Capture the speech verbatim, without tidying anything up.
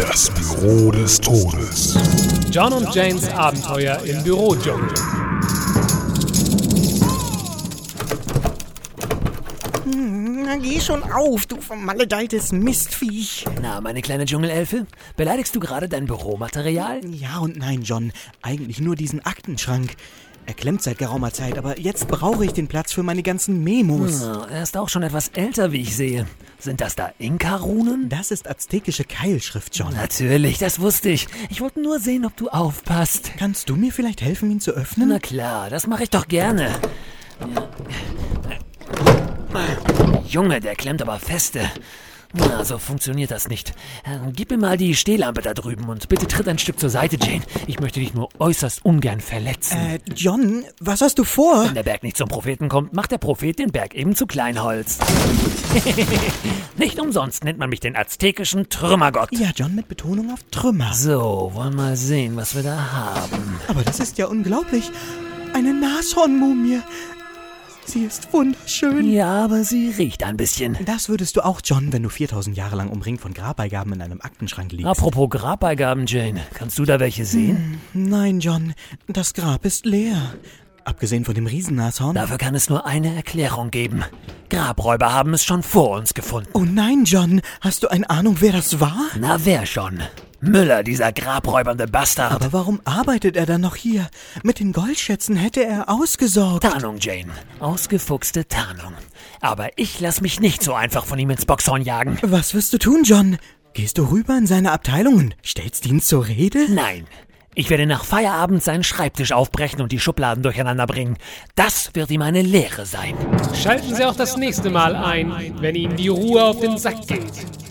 Das Büro des Todes. John und Janes Abenteuer im Bürodschungel. Na, geh schon auf, du vermaledeiltes Mistviech. Na, meine kleine Dschungelelfe, beleidigst du gerade dein Büromaterial? Ja und nein, John. Eigentlich nur diesen Aktenschrank. Er klemmt seit geraumer Zeit, aber jetzt brauche ich den Platz für meine ganzen Memos. Ja, er ist auch schon etwas älter, wie ich sehe. Sind das da Inka-Runen? Das ist aztekische Keilschrift, John. Natürlich, das wusste ich. Ich wollte nur sehen, ob du aufpasst. Kannst du mir vielleicht helfen, ihn zu öffnen? Na klar, das mache ich doch gerne. Junge, der klemmt aber feste. Na, so funktioniert das nicht. Gib mir mal die Stehlampe da drüben und bitte tritt ein Stück zur Seite, Jane. Ich möchte dich nur äußerst ungern verletzen. Äh, John, was hast du vor? Wenn der Berg nicht zum Propheten kommt, macht der Prophet den Berg eben zu Kleinholz. Nicht umsonst nennt man mich den aztekischen Trümmergott. Ja, John, mit Betonung auf Trümmer. So, wollen wir mal sehen, was wir da haben. Aber das ist ja unglaublich. Eine Nashornmumie. Sie ist wunderschön. Ja, aber sie riecht ein bisschen. Das würdest du auch, John, wenn du viertausend Jahre lang umringt von Grabbeigaben in einem Aktenschrank liegst. Apropos Grabbeigaben, Jane. Kannst du da welche sehen? Hm, nein, John. Das Grab ist leer. Abgesehen von dem Riesennashorn. Dafür kann es nur eine Erklärung geben. Grabräuber haben es schon vor uns gefunden. Oh nein, John. Hast du eine Ahnung, wer das war? Na, wer schon? Müller, dieser grabräubernde Bastard. Aber warum arbeitet er dann noch hier? Mit den Goldschätzen hätte er ausgesorgt. Tarnung, Jane. Ausgefuchste Tarnung. Aber ich lass mich nicht so einfach von ihm ins Boxhorn jagen. Was wirst du tun, John? Gehst du rüber in seine Abteilung und stellst ihn zur Rede? Nein. Ich werde nach Feierabend seinen Schreibtisch aufbrechen und die Schubladen durcheinander bringen. Das wird ihm eine Lehre sein. Schalten Sie auch das nächste Mal ein, wenn Ihnen die Ruhe auf den Sack geht.